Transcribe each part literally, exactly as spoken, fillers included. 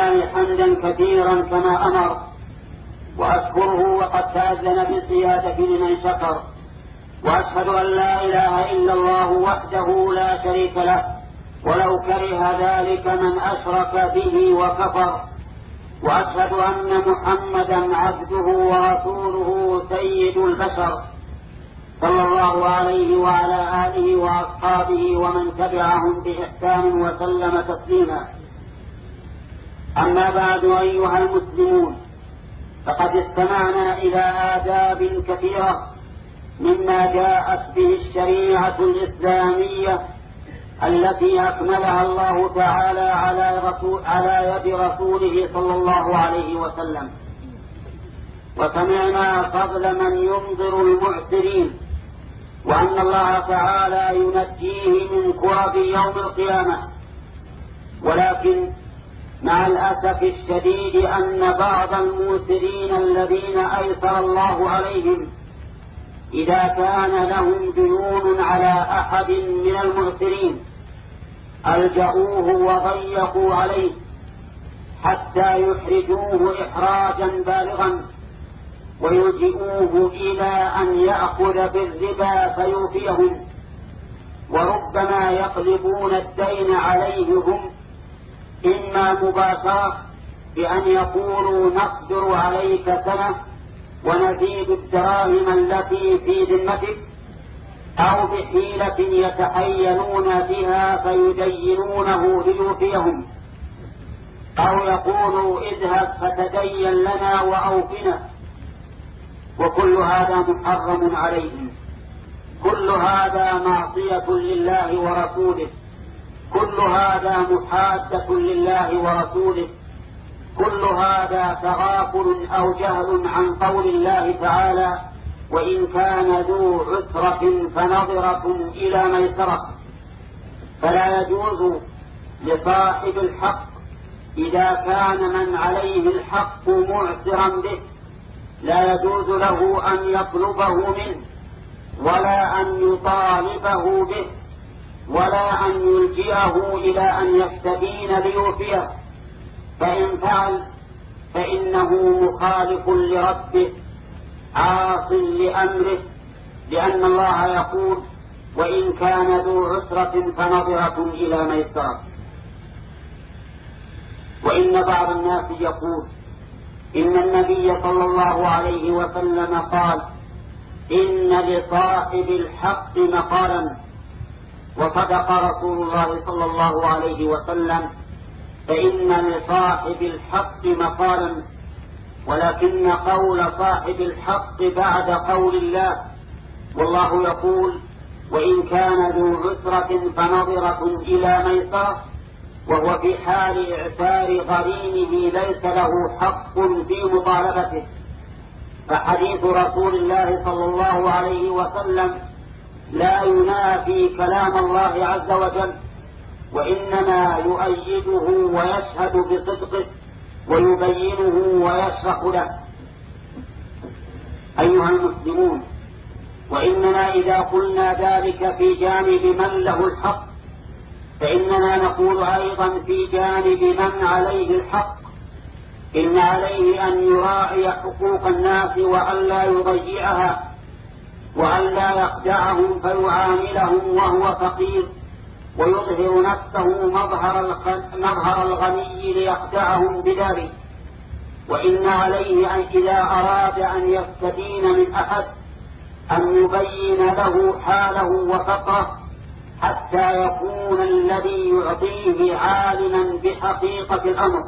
لله حمدا كثيرا كما أمر، وأشكره وقد تأذن بالزيادة لمن شكر، وأشهد أن لا إله إلا الله وحده لا شريك له، ولو كره ذلك من أشرك به وكفر. وأشهد أن محمدا عبده ورسوله سيد البشر، صلى الله عليه وعلى آله وأصحابه ومن تبعهم بإحسان وسلم تسليما. أما بعد، أيها المسلمون، فقد استمعنا إلى آداب كثيرة مما جاءت به الشريعة الإسلامية التي أكملها الله تعالى على, رسول على يد رسوله صلى الله عليه وسلم. وسمعنا فضل من ينظر المعسرين، وأن الله تعالى ينجيه من كرب يوم القيامة. ولكن مع الأسف الشديد أن بعض الموسرين الذين أيسر الله عليهم إذا كان لهم ديون على أحد من المعسرين ألجأوه وضيقوا عليه حتى يحرجوه إحراجا بالغا، ويلجئوه إلى أن يأخذ بالربا فيوفيهم، وربما يقلبون الدين عليه هم، إما مباشرة بأن يقولوا نقدر عليك سنة ونزيد الدراهم التي في ذمتك، أو بحيلة يتحيلون بها فيدينونه ليوفيهم، أو يقولوا اذهب فتدين لنا وأوفنا. وكل هذا محرم عليهم، كل هذا معصية لله ورسوله، كل هذا محادة لله ورسوله، كل هذا تغافل أو جهل عن قول الله تعالى: وإن كان ذو عسرة فنظرة إلى ميسرة. فلا يجوز لصاحب الحق إذا كان من عليه الحق معسرا به، لا يجوز له أن يطلبه منه، ولا أن يطالبه به، ولا أن يلجئه إلى أن يستدين ليوفيه، فإن فعل فإنه مخالف لربه عاص لأمره، لأن الله يقول: وإن كان ذو عسرة فنظرة إلى ميسرة. وإن بعض الناس يقول إن النبي صلى الله عليه وسلم قال: إن لصاحب الحق مقالا. وصدق رسول الله صلى الله عليه وسلم، فإن لصاحب الحق مقالا، ولكن قول صاحب الحق بعد قول الله، والله يقول: وإن كان ذو عسرة فنظرة إلى ميسرة، وهو في حال إعسار غريمه ليس له حق في مطالبته. فحديث رسول الله صلى الله عليه وسلم لا ينافي كلام الله عز وجل، وإنما يؤيده ويشهد بصدقه ويبينه ويشرح له. أيها المسلمون، وإننا إذا قلنا ذلك في جانب من له الحق، فإننا نقول أيضا في جانب من عليه الحق. إن عليه أن يراعي حقوق الناس وألا يضيعها، وألا يخدعهم فيعاملهم وهو فقير ويظهر نفسه مظهر الغني ليخدعهم بذلك. وإن عليه أن إذا أراد أن يستدين من أحد أن يبين له حاله وفقره، حتى يكون الذي يعطيه عالما بحقيقة الأمر.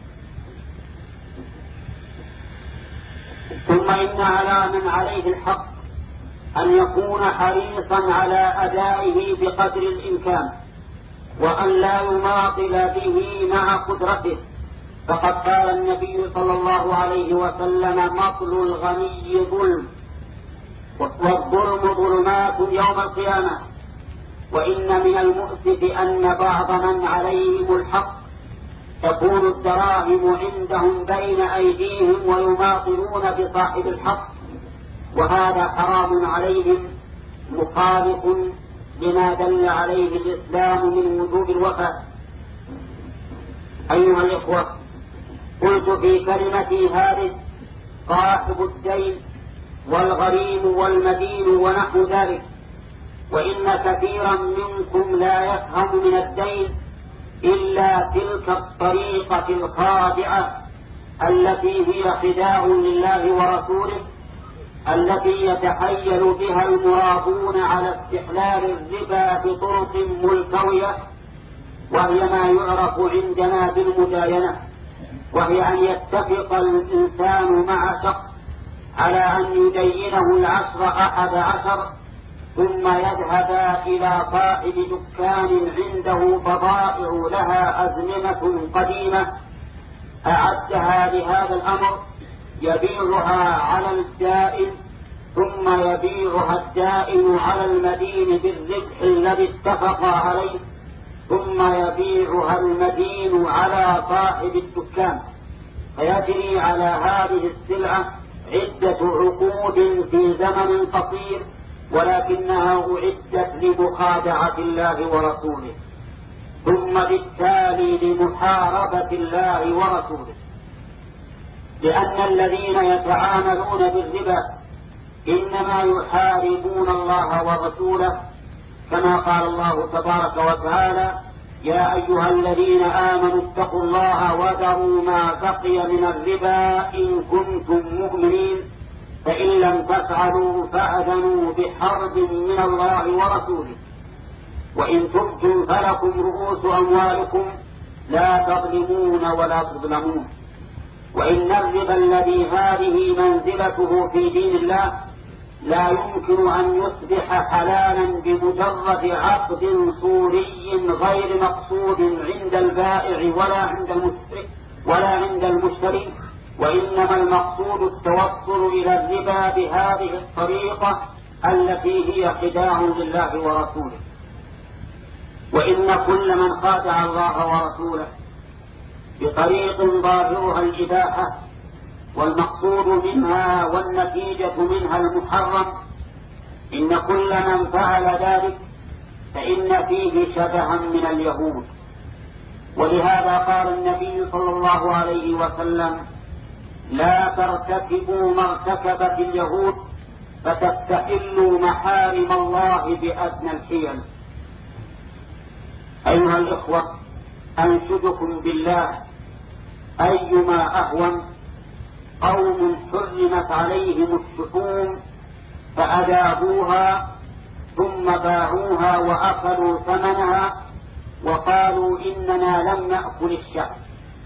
ثم إن على من عليه الحق أن يكون حريصا على أدائه بقدر الإمكان، وأن لا يماطل به مع قدرته. فقد قال النبي صلى الله عليه وسلم: مطل الغني ظلم، والظلم ظلمات يوم القيامة. وإن من المؤسف أن بعض من عليهم الحق تكون الدراهم عندهم بين أيديهم ويماطلون بصاحب الحق، وهذا حرام عليهم مخالف لما دل عليه الإسلام من وجوب الوفاء. أيها الإخوة، قلت في كلمتي هذه صاحب الدين والغريم والمدين ونحو ذلك، وإن كثيرا منكم لا يفهم من الدين إلا تلك الطريقة الخادعة التي هي خداع لله ورسوله، التي يتحيل بها المرابون على استحلال الربا بطرق ملتوية، وهي ما يعرف عندنا بالمداينة، وهي أن يتفق الإنسان مع شخص على أن يدينه العشر أحد عشر، ثم يذهب إلى صاحب دكان عنده بضائع لها أزمنة قديمة أعدها لهذا الأمر، يبيعها على الدائن، ثم يبيعها الدائن على المدين بالربح الذي اتفق عليه، ثم يبيعها المدين على صاحب الدكان، فيجري على هذه السلعة عدة عقود في زمن قصير، ولكنها أعدت لمخادعة الله ورسوله، ثم بالتالي لمحاربة الله ورسوله، لأن الذين يتعاملون بالربا إنما يحاربون الله ورسوله، كما قال الله تبارك وتعالى: يا أيها الذين آمنوا اتقوا الله وذروا ما بقي من الربا إن كنتم مؤمنين، فإن لم تفعلوا فأذنوا بحرب من الله ورسوله، وإن تبتم فلكم رؤوس أموالكم لا تظلمون ولا تظلمون. وإن الربا الذي هذه منزلته في دين الله لا يمكن أن يصبح حلالا بمجرد عقد صوري غير مقصود عند البائع ولا عند المشتري ولا عند المشتري، وإنما المقصود التوصل إلى الربا بهذه الطريقة التي هي خداع لله ورسوله. وإن كل من خادع الله ورسوله بطريق ظاهرها الإباحة والمقصود منها والنتيجة منها المحرم، إن كل من فعل ذلك فإن فيه شبها من اليهود. ولهذا قال النبي صلى الله عليه وسلم: لا ترتكبوا ما ارتكبت اليهود فتستحلوا محارم الله بأدنى الحيل. أيها الإخوة، أنشدكم بالله، أيما أهون قوم حرمت عليهم الشحوم فأذابوها ثم باعوها وأكلوا ثمنها وقالوا إننا لم نأكل الشحم،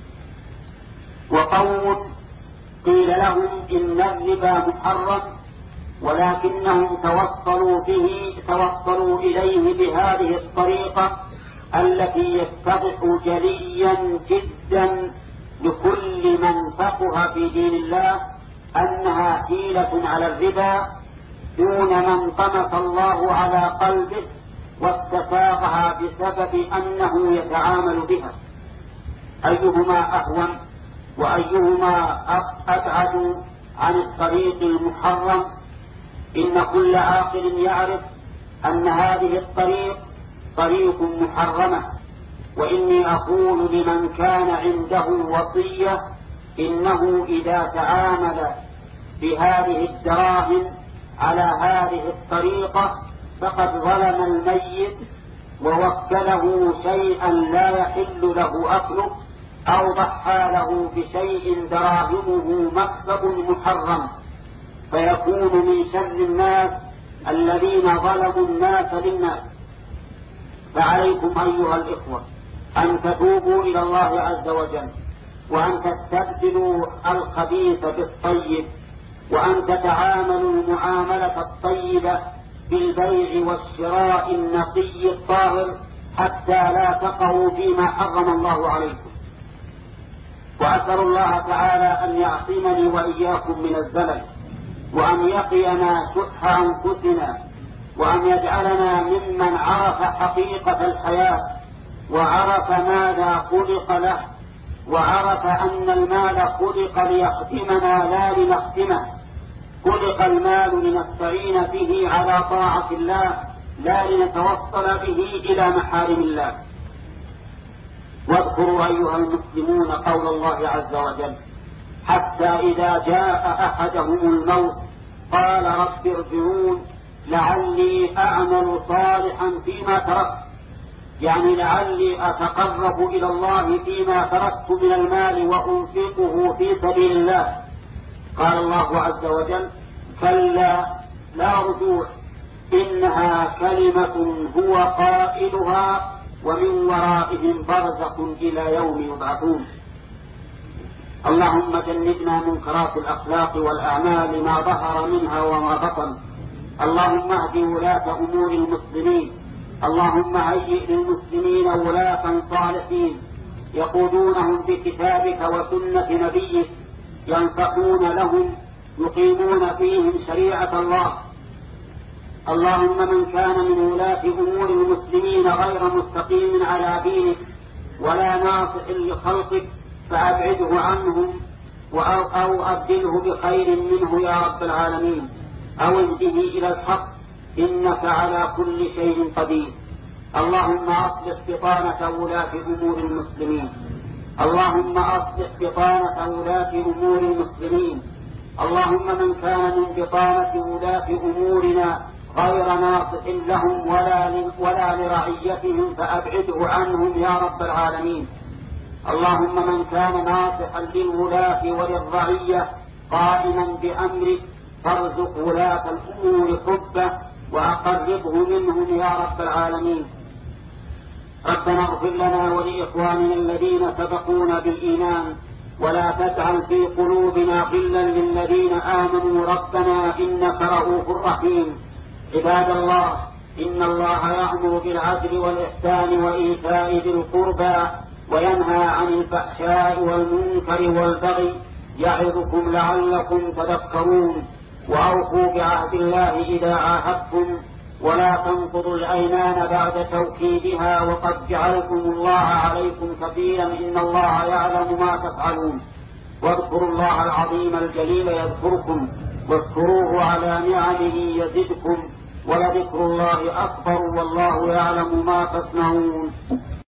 وقوم قيل لهم إن الربا محرم ولكنهم توصلوا به توصلوا إليه بهذه الطريقة التي يتضح جليا جدا لكل من فقه في دين الله أنها حيلة على الربا، دون من طمس الله على قلبه واستساغها بسبب أنه يتعامل بها. أيهما أهون وأيهما أبعد عن الطريق المحرم؟ إن كل عاقل يعرف أن هذه الطريق طريق محرمة. وإني أقول لمن كان عنده وصية إنه إذا تعامل بهذه الدراهم على هذه الطريقة فقد ظلم الميت ووكله شيئا لا يحل له أكله، أو ضحى له بشيء دراهمه مكسب محرم، فيكون من شر الناس الذين ظلموا الناس للناس. فعليكم أيها الإخوة أن تتوبوا إلى الله عز وجل، وأن تستبدلوا الخبيث بالطيب، وأن تتعاملوا المعاملة الطيبة بالبيع والشراء النقي الطاهر حتى لا تقعوا فيما حرم الله عليكم. وأسأل الله تعالى أن يعصمني وإياكم من الزلل، وأن يقينا شح أنفسنا، وأن يجعلنا ممن عرف حقيقة الحياة وعرف ماذا خلق له، وعرف أن المال خلق ليخدمنا لا لنخدمه. خلق المال لنستعين به على طاعة الله لا لنتوصل به إلى محارم الله. واذكروا أيها المسلمون قول الله عز وجل: حتى إذا جاء أحدهم الموت قال رب ارجعون لعلي أعمل صالحا فيما تركت، يعني لعلي أتقرب إلى الله فيما تركت من المال وأنفقه في سبيل الله. قال الله عز وجل: كلا لا رجوع، إنها كلمة هو قائلها ومن ورائهم برزخ إلى يوم يبعثون. اللهم جنبنا منكرات الأخلاق والأعمال ما ظهر منها وما بطن. اللهم اهد ولاة أمور المسلمين. اللهم هيئ للمسلمين ولاة صالحين يقودونهم بكتابك وسنة نبيك، ينصحون لهم، يقيمون فيهم شريعة الله. اللهم من كان من ولاة أمور المسلمين غير مستقيم على دينك ولا ناصح لخلقك فأبعده عنهم أو, أو أبدله بخير منه يا رب العالمين، أو اهده إلى الحق إنك على كل شيء قدير. اللهم أصلح بطانة ولاة أمور المسلمين. اللهم أصلح بطانة ولاة أمور المسلمين. اللهم من كان من بطانة ولاة أمورنا غير ناصح لهم ولا, ولا لرعيتهم فأبعده عنهم يا رب العالمين. اللهم من كان ناصحا للولاة وللرعية قائما بأمرك فارزق ولاة الأمور حبه وأقربه منهم يا رب العالمين. ربنا اغفر لنا ولإخواننا الذين سبقونا بالإيمان ولا تجعل في قلوبنا غلا للذين آمنوا ربنا إنك رؤوف رحيم. عباد الله، إن الله يأمر بالعدل والإحسان وإيتاء ذي القربى وينهى عن الفحشاء والمنكر والبغي يعظكم لعلكم تذكرون. وأوفوا بعهد الله إذا عاهدتم ولا تنقضوا الأيمان بعد توكيدها وقد جعلكم الله عليكم كفيلا إن الله يعلم ما تفعلون. واذكروا الله العظيم الجليل يذكركم واذكروه على نعمه يزدكم ولذكر الله أكبر والله يعلم ما تصنعون.